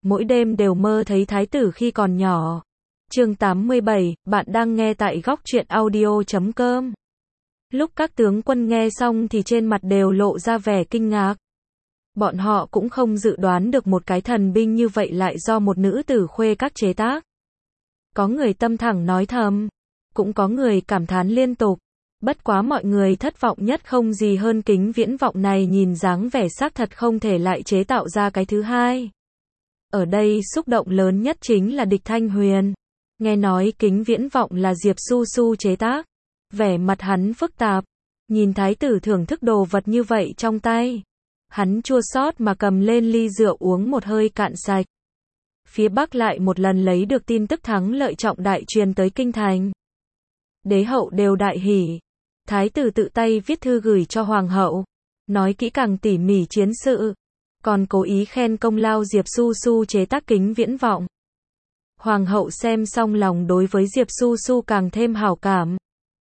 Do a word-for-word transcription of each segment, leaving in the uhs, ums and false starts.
mỗi đêm đều mơ thấy thái tử khi còn nhỏ. Chương tám mươi bảy, bạn đang nghe tại góc truyện audio chấm com. Lúc các tướng quân nghe xong thì trên mặt đều lộ ra vẻ kinh ngạc. Bọn họ cũng không dự đoán được một cái thần binh như vậy lại do một nữ tử khuê các chế tác. Có người tâm thẳng nói thầm, cũng có người cảm thán liên tục. Bất quá mọi người thất vọng nhất không gì hơn kính viễn vọng này nhìn dáng vẻ xác thật không thể lại chế tạo ra cái thứ hai. Ở đây xúc động lớn nhất chính là Địch Thanh Huyền. Nghe nói kính viễn vọng là Diệp Su Su chế tác. Vẻ mặt hắn phức tạp. Nhìn thái tử thưởng thức đồ vật như vậy trong tay. Hắn chua xót mà cầm lên ly rượu uống một hơi cạn sạch. Phía Bắc lại một lần lấy được tin tức thắng lợi trọng đại truyền tới kinh thành. Đế hậu đều đại hỉ. Thái tử tự tay viết thư gửi cho hoàng hậu. Nói kỹ càng tỉ mỉ chiến sự. Còn cố ý khen công lao Diệp Su Su chế tác kính viễn vọng. Hoàng hậu xem xong lòng đối với Diệp Su Su càng thêm hảo cảm.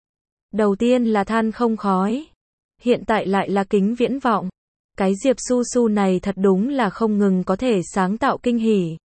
Đầu tiên là than không khói. Hiện tại lại là kính viễn vọng. Cái Diệp Su Su này thật đúng là không ngừng có thể sáng tạo kinh hỉ.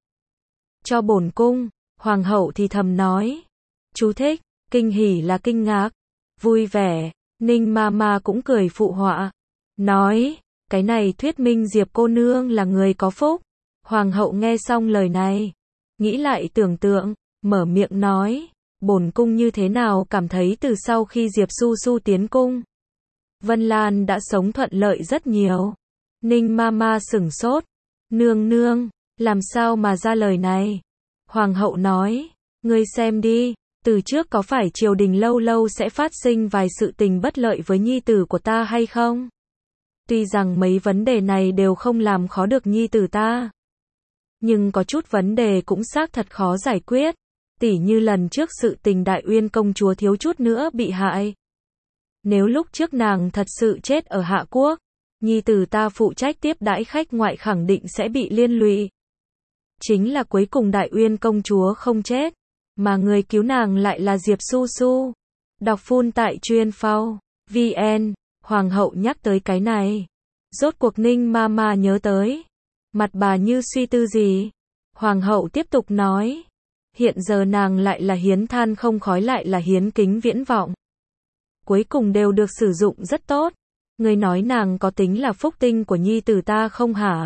Cho bổn cung, hoàng hậu thì thầm nói. Chú thích, kinh hỉ là kinh ngạc, vui vẻ, Ninh ma ma cũng cười phụ họa. Nói, cái này thuyết minh Diệp cô nương là người có phúc. Hoàng hậu nghe xong lời này, nghĩ lại tưởng tượng, mở miệng nói. Bổn cung như thế nào cảm thấy từ sau khi Diệp Su Su tiến cung, Vân Lan đã sống thuận lợi rất nhiều. Ninh ma ma sửng sốt. Nương nương, làm sao mà ra lời này? Hoàng hậu nói, ngươi xem đi, từ trước có phải triều đình lâu lâu sẽ phát sinh vài sự tình bất lợi với nhi tử của ta hay không? Tuy rằng mấy vấn đề này đều không làm khó được nhi tử ta, nhưng có chút vấn đề cũng xác thật khó giải quyết. Tỉ như lần trước sự tình Đại Uyên công chúa thiếu chút nữa bị hại. Nếu lúc trước nàng thật sự chết ở Hạ Quốc, nhi tử ta phụ trách tiếp đãi khách ngoại khẳng định sẽ bị liên lụy. Chính là cuối cùng Đại Uyên công chúa không chết, mà người cứu nàng lại là Diệp Su Su. Đọc phun tại chuyên phao vn, hoàng hậu nhắc tới cái này. Rốt cuộc Ninh ma ma nhớ tới. Mặt bà như suy tư gì. Hoàng hậu tiếp tục nói. Hiện giờ nàng lại là hiến than không khói lại là hiến kính viễn vọng. Cuối cùng đều được sử dụng rất tốt. Người nói nàng có tính là phúc tinh của nhi tử ta không hả?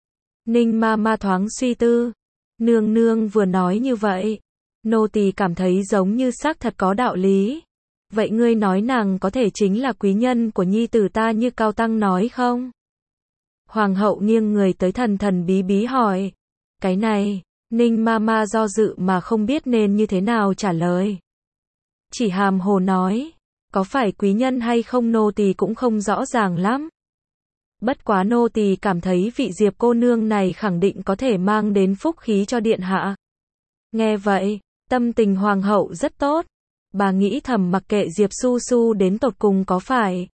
Ninh ma ma thoáng suy tư. Nương nương vừa nói như vậy, nô tỳ cảm thấy giống như xác thật có đạo lý. Vậy ngươi nói nàng có thể chính là quý nhân của nhi tử ta như Cao Tăng nói không? Hoàng hậu nghiêng người tới thần thần bí bí hỏi. Cái này, Ninh ma ma do dự mà không biết nên như thế nào trả lời. Chỉ hàm hồ nói, có phải quý nhân hay không nô tỳ cũng không rõ ràng lắm. Bất quá nô tỳ cảm thấy vị Diệp cô nương này khẳng định có thể mang đến phúc khí cho điện hạ. Nghe vậy, tâm tình hoàng hậu rất tốt. Bà nghĩ thầm mặc kệ Diệp Su Su đến tột cùng có phải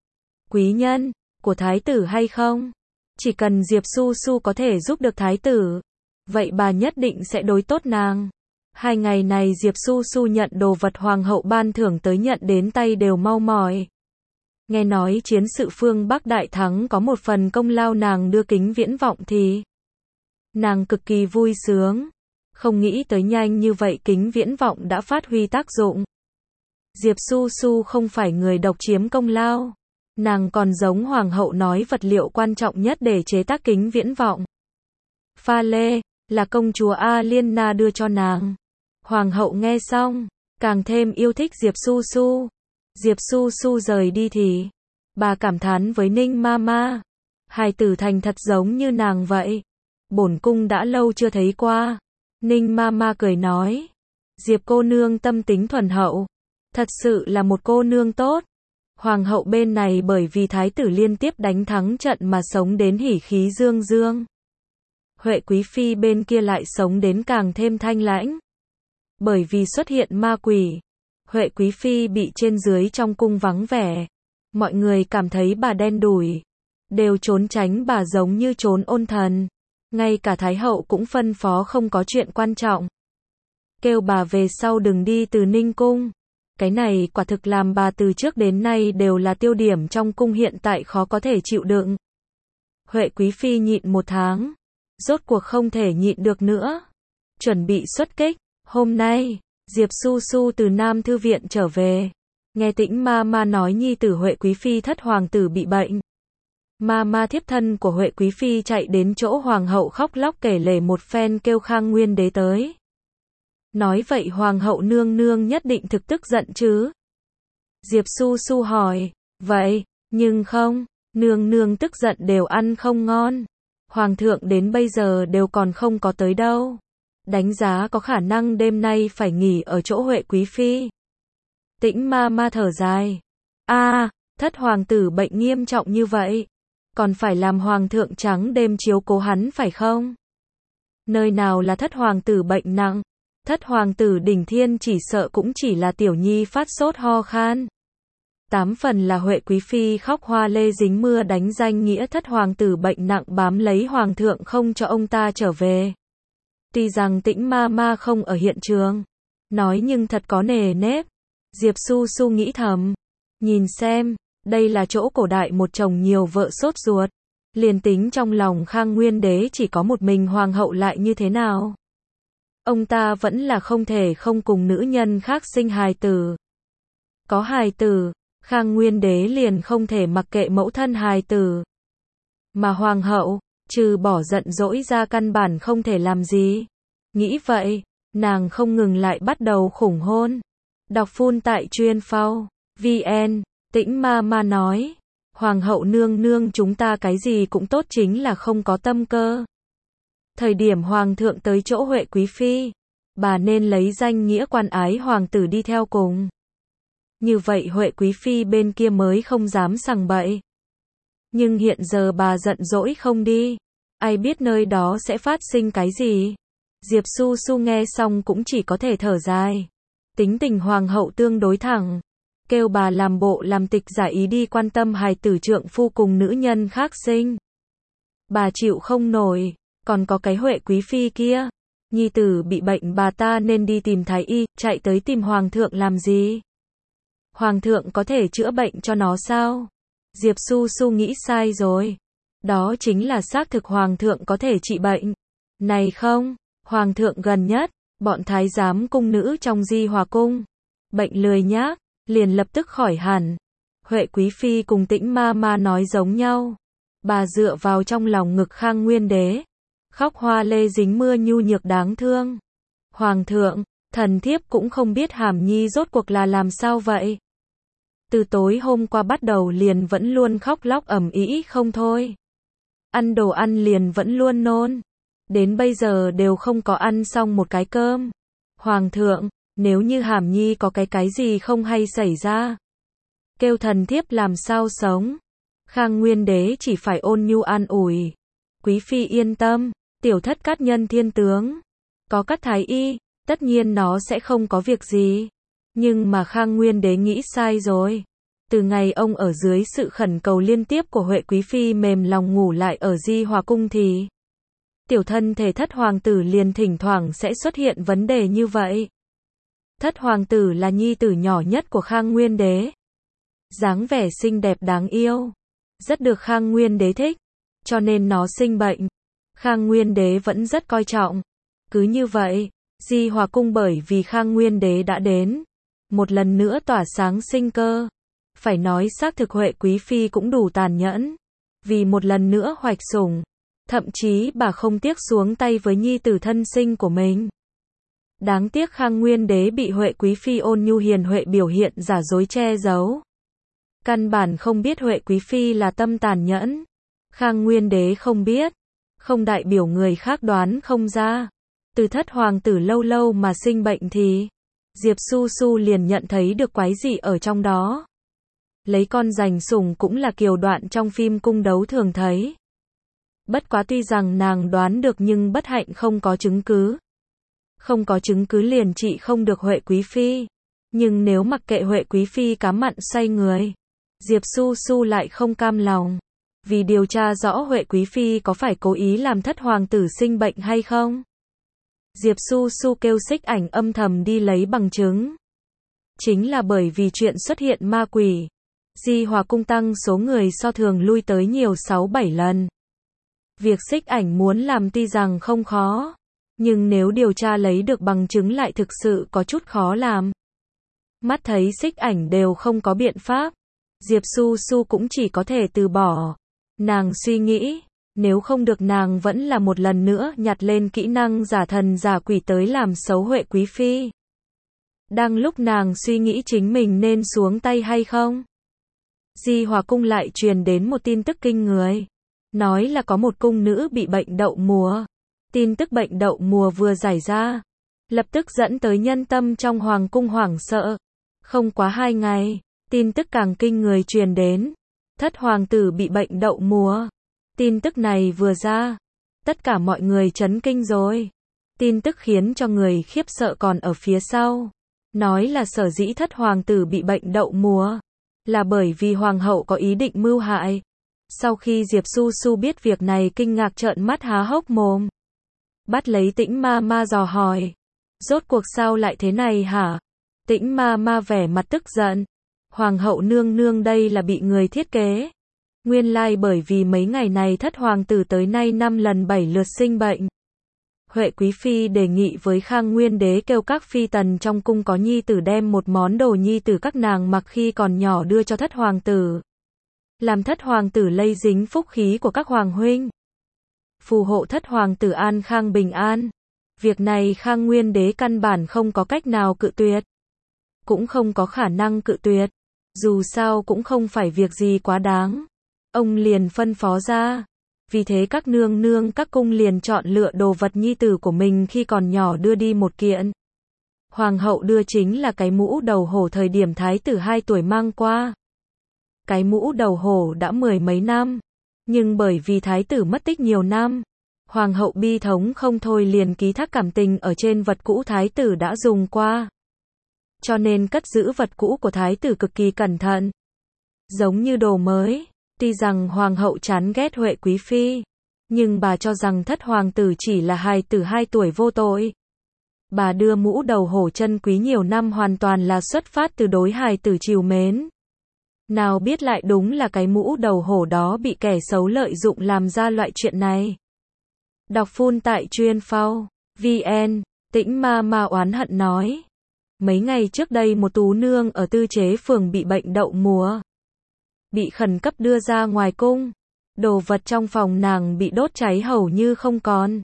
quý nhân của thái tử hay không, chỉ cần Diệp Su Su có thể giúp được thái tử, vậy bà nhất định sẽ đối tốt nàng. Hai ngày này Diệp Su Su nhận đồ vật hoàng hậu ban thưởng tới nhận đến tay đều mau mỏi. Nghe nói chiến sự phương Bắc đại thắng có một phần công lao nàng đưa kính viễn vọng thì nàng cực kỳ vui sướng. Không nghĩ tới nhanh như vậy kính viễn vọng đã phát huy tác dụng. Diệp Su Su không phải người độc chiếm công lao. Nàng còn giống hoàng hậu nói vật liệu quan trọng nhất để chế tác kính viễn vọng. Pha lê, là công chúa A Liên Na đưa cho nàng. Hoàng hậu nghe xong, càng thêm yêu thích Diệp Su Su. Diệp Su Su rời đi thì, bà cảm thán với Ninh ma ma. Hài tử thành thật giống như nàng vậy. Bổn cung đã lâu chưa thấy qua. Ninh ma ma cười nói. Diệp cô nương tâm tính thuần hậu. Thật sự là một cô nương tốt. Hoàng hậu bên này bởi vì thái tử liên tiếp đánh thắng trận mà sống đến hỉ khí dương dương. Huệ quý phi bên kia lại sống đến càng thêm thanh lãnh. Bởi vì xuất hiện ma quỷ, Huệ quý phi bị trên dưới trong cung vắng vẻ. Mọi người cảm thấy bà đen đủi, đều trốn tránh bà giống như trốn ôn thần. Ngay cả thái hậu cũng phân phó không có chuyện quan trọng, kêu bà về sau đừng đi từ Ninh cung. Cái này quả thực làm bà từ trước đến nay đều là tiêu điểm trong cung hiện tại khó có thể chịu đựng. Huệ quý phi nhịn một tháng, rốt cuộc không thể nhịn được nữa. Chuẩn bị xuất kích. Hôm nay, Diệp Su Su từ Nam Thư viện trở về. Nghe Tĩnh Ma Ma nói nhi tử Huệ Quý Phi thất hoàng tử bị bệnh. Ma Ma thiếp thân của Huệ Quý Phi chạy đến chỗ hoàng hậu khóc lóc kể lể một phen kêu Khang Nguyên đế tới. Nói vậy hoàng hậu nương nương nhất định thực tức giận chứ? Diệp Su Su hỏi. Vậy, nhưng không, nương nương tức giận đều ăn không ngon. Hoàng thượng đến bây giờ đều còn không có tới đâu. Đánh giá có khả năng đêm nay phải nghỉ ở chỗ Huệ Quý Phi. Tĩnh Ma Ma thở dài. A, à, thất hoàng tử bệnh nghiêm trọng như vậy, còn phải làm hoàng thượng trắng đêm chiếu cố hắn phải không? Nơi nào là thất hoàng tử bệnh nặng, thất hoàng tử đỉnh thiên chỉ sợ cũng chỉ là tiểu nhi phát sốt ho khan. Tám phần là Huệ Quý Phi khóc hoa lê dính mưa đánh danh nghĩa thất hoàng tử bệnh nặng bám lấy hoàng thượng không cho ông ta trở về. Tuy rằng Tĩnh Ma Ma không ở hiện trường, nói nhưng thật có nề nếp. Diệp Su Su nghĩ thầm, nhìn xem, đây là chỗ cổ đại một chồng nhiều vợ sốt ruột. Liền tính trong lòng Khang Nguyên đế chỉ có một mình hoàng hậu lại như thế nào? Ông ta vẫn là không thể không cùng nữ nhân khác sinh hài tử. Có hài tử, Khang Nguyên đế liền không thể mặc kệ mẫu thân hài tử. Mà hoàng hậu, trừ bỏ giận dỗi ra căn bản không thể làm gì. Nghĩ vậy, nàng không ngừng lại bắt đầu khủng hôn. Đọc phun tại chuyên phao, vn, Tĩnh Ma Ma nói. Hoàng hậu nương nương chúng ta cái gì cũng tốt chính là không có tâm cơ. Thời điểm hoàng thượng tới chỗ Huệ Quý Phi, bà nên lấy danh nghĩa quan ái hoàng tử đi theo cùng. Như vậy Huệ Quý Phi bên kia mới không dám sằng bậy. Nhưng hiện giờ bà giận dỗi không đi, ai biết nơi đó sẽ phát sinh cái gì. Diệp Su Su nghe xong cũng chỉ có thể thở dài. Tính tình hoàng hậu tương đối thẳng, kêu bà làm bộ làm tịch giả ý đi quan tâm hài tử trượng phu cùng nữ nhân khác sinh. Bà chịu không nổi, còn có cái Huệ Quý Phi kia, nhi tử bị bệnh bà ta nên đi tìm thái y, chạy tới tìm hoàng thượng làm gì? Hoàng thượng có thể chữa bệnh cho nó sao? Diệp Su Su nghĩ sai rồi. Đó chính là xác thực hoàng thượng có thể trị bệnh. Này không, hoàng thượng gần nhất, bọn thái giám cung nữ trong Di Hòa cung, bệnh lười nhác, liền lập tức khỏi hẳn. Huệ Quý Phi cùng Tĩnh Ma Ma nói giống nhau. Bà dựa vào trong lòng ngực Khang Nguyên đế, khóc hoa lê dính mưa nhu nhược đáng thương. Hoàng thượng, thần thiếp cũng không biết Hàm Nhi rốt cuộc là làm sao vậy. Từ tối hôm qua bắt đầu liền vẫn luôn khóc lóc ầm ĩ không thôi. Ăn đồ ăn liền vẫn luôn nôn. Đến bây giờ đều không có ăn xong một cái cơm. Hoàng thượng, nếu như Hàm Nhi có cái cái gì không hay xảy ra, kêu thần thiếp làm sao sống. Khang Nguyên đế chỉ phải ôn nhu an ủi. Quý Phi yên tâm, tiểu thất cát nhân thiên tướng, có cát thái y, tất nhiên nó sẽ không có việc gì. Nhưng mà Khang Nguyên đế nghĩ sai rồi. Từ ngày ông ở dưới sự khẩn cầu liên tiếp của Huệ Quý Phi mềm lòng ngủ lại ở Di Hòa cung thì tiểu thân thể thất hoàng tử liền thỉnh thoảng sẽ xuất hiện vấn đề như vậy. Thất hoàng tử là nhi tử nhỏ nhất của Khang Nguyên đế. Dáng vẻ xinh đẹp đáng yêu, rất được Khang Nguyên đế thích, cho nên nó sinh bệnh, Khang Nguyên đế vẫn rất coi trọng. Cứ như vậy, Di Hòa cung bởi vì Khang Nguyên đế đã đến, một lần nữa tỏa sáng sinh cơ. Phải nói xác thực Huệ Quý Phi cũng đủ tàn nhẫn, vì một lần nữa hoạch sủng, thậm chí bà không tiếc xuống tay với nhi tử thân sinh của mình. Đáng tiếc Khang Nguyên đế bị Huệ Quý Phi ôn nhu hiền huệ biểu hiện giả dối che giấu. Căn bản không biết Huệ Quý Phi là tâm tàn nhẫn. Khang Nguyên đế không biết, không đại biểu người khác đoán không ra. Từ thất hoàng tử lâu lâu mà sinh bệnh thì Diệp Su Su liền nhận thấy được quái dị ở trong đó. Lấy con giành sủng cũng là kiều đoạn trong phim cung đấu thường thấy. Bất quá tuy rằng nàng đoán được nhưng bất hạnh không có chứng cứ. Không có chứng cứ liền trị không được Huệ Quý Phi. Nhưng nếu mặc kệ Huệ Quý Phi cá mặn xoay người, Diệp Su Su lại không cam lòng. Vì điều tra rõ Huệ Quý Phi có phải cố ý làm thất hoàng tử sinh bệnh hay không. Diệp Su Su kêu Xích Ảnh âm thầm đi lấy bằng chứng. Chính là bởi vì chuyện xuất hiện ma quỷ, Di Hòa cung tăng số người so thường lui tới nhiều sáu bảy lần. Việc Xích Ảnh muốn làm tuy rằng không khó, nhưng nếu điều tra lấy được bằng chứng lại thực sự có chút khó làm. Mắt thấy Xích Ảnh đều không có biện pháp, Diệp Su Su cũng chỉ có thể từ bỏ. Nàng suy nghĩ, nếu không được nàng vẫn là một lần nữa nhặt lên kỹ năng giả thần giả quỷ tới làm xấu Huệ Quý Phi. Đang lúc nàng suy nghĩ chính mình nên xuống tay hay không, Di Hòa cung lại truyền đến một tin tức kinh người. Nói là có một cung nữ bị bệnh đậu mùa. Tin tức bệnh đậu mùa vừa giải ra, lập tức dẫn tới nhân tâm trong hoàng cung hoảng sợ. Không quá hai ngày, tin tức càng kinh người truyền đến. Thất hoàng tử bị bệnh đậu mùa. Tin tức này vừa ra, tất cả mọi người chấn kinh rồi. Tin tức khiến cho người khiếp sợ còn ở phía sau. Nói là sở dĩ thất hoàng tử bị bệnh đậu mùa, là bởi vì hoàng hậu có ý định mưu hại. Sau khi Diệp Su Su biết việc này kinh ngạc trợn mắt há hốc mồm. Bắt lấy Tĩnh Ma Ma dò hỏi. Rốt cuộc sao lại thế này hả? Tĩnh Ma Ma vẻ mặt tức giận. Hoàng hậu nương nương đây là bị người thiết kế. Nguyên lai bởi vì mấy ngày này thất hoàng tử tới nay năm lần bảy lượt sinh bệnh. Huệ Quý Phi đề nghị với Khang Nguyên Đế kêu các phi tần trong cung có nhi tử đem một món đồ nhi tử các nàng mặc khi còn nhỏ đưa cho thất hoàng tử. Làm thất hoàng tử lây dính phúc khí của các hoàng huynh. Phù hộ thất hoàng tử an khang bình an. Việc này Khang Nguyên Đế căn bản không có cách nào cự tuyệt. Cũng không có khả năng cự tuyệt. Dù sao cũng không phải việc gì quá đáng. Ông liền phân phó ra. Vì thế các nương nương các cung liền chọn lựa đồ vật nhi tử của mình khi còn nhỏ đưa đi một kiện. Hoàng hậu đưa chính là cái mũ đầu hổ thời điểm thái tử hai tuổi mang qua. Cái mũ đầu hổ đã mười mấy năm, nhưng bởi vì thái tử mất tích nhiều năm, hoàng hậu bi thống không thôi liền ký thác cảm tình ở trên vật cũ thái tử đã dùng qua. Cho nên cất giữ vật cũ của thái tử cực kỳ cẩn thận. Giống như đồ mới, tuy rằng hoàng hậu chán ghét Huệ Quý Phi, nhưng bà cho rằng thất hoàng tử chỉ là hài tử hai tuổi vô tội. Bà đưa mũ đầu hổ chân quý nhiều năm hoàn toàn là xuất phát từ đối hài tử trìu mến. Nào biết lại đúng là cái mũ đầu hổ đó bị kẻ xấu lợi dụng làm ra loại chuyện này. Đọc phun tại chuyên phao, vn, Tĩnh Ma Ma oán hận nói. Mấy ngày trước đây một tú nương ở Tư Chế phường bị bệnh đậu mùa. Bị khẩn cấp đưa ra ngoài cung. Đồ vật trong phòng nàng bị đốt cháy hầu như không còn.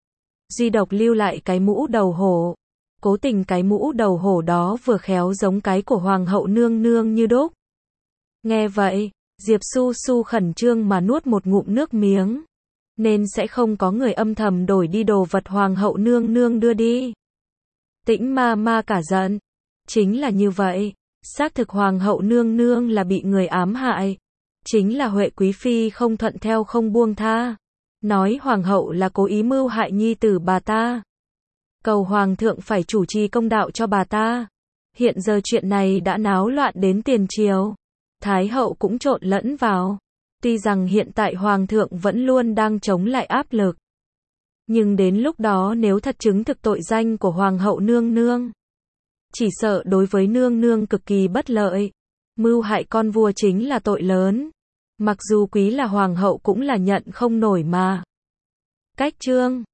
Duy độc lưu lại cái mũ đầu hổ. Cố tình cái mũ đầu hổ đó vừa khéo giống cái của hoàng hậu nương nương như đúc. Nghe vậy, Diệp Su Su khẩn trương mà nuốt một ngụm nước miếng. Nên sẽ không có người âm thầm đổi đi đồ vật hoàng hậu nương nương đưa đi. Tĩnh Ma Ma cả giận. Chính là như vậy. Xác thực hoàng hậu nương nương là bị người ám hại. Chính là Huệ Quý Phi không thuận theo không buông tha. Nói hoàng hậu là cố ý mưu hại nhi tử bà ta. Cầu hoàng thượng phải chủ trì công đạo cho bà ta. Hiện giờ chuyện này đã náo loạn đến tiền triều. Thái hậu cũng trộn lẫn vào. Tuy rằng hiện tại hoàng thượng vẫn luôn đang chống lại áp lực. Nhưng đến lúc đó nếu thật chứng thực tội danh của hoàng hậu nương nương, chỉ sợ đối với nương nương cực kỳ bất lợi. Mưu hại con vua chính là tội lớn. Mặc dù quý là hoàng hậu cũng là nhận không nổi mà. Cách chương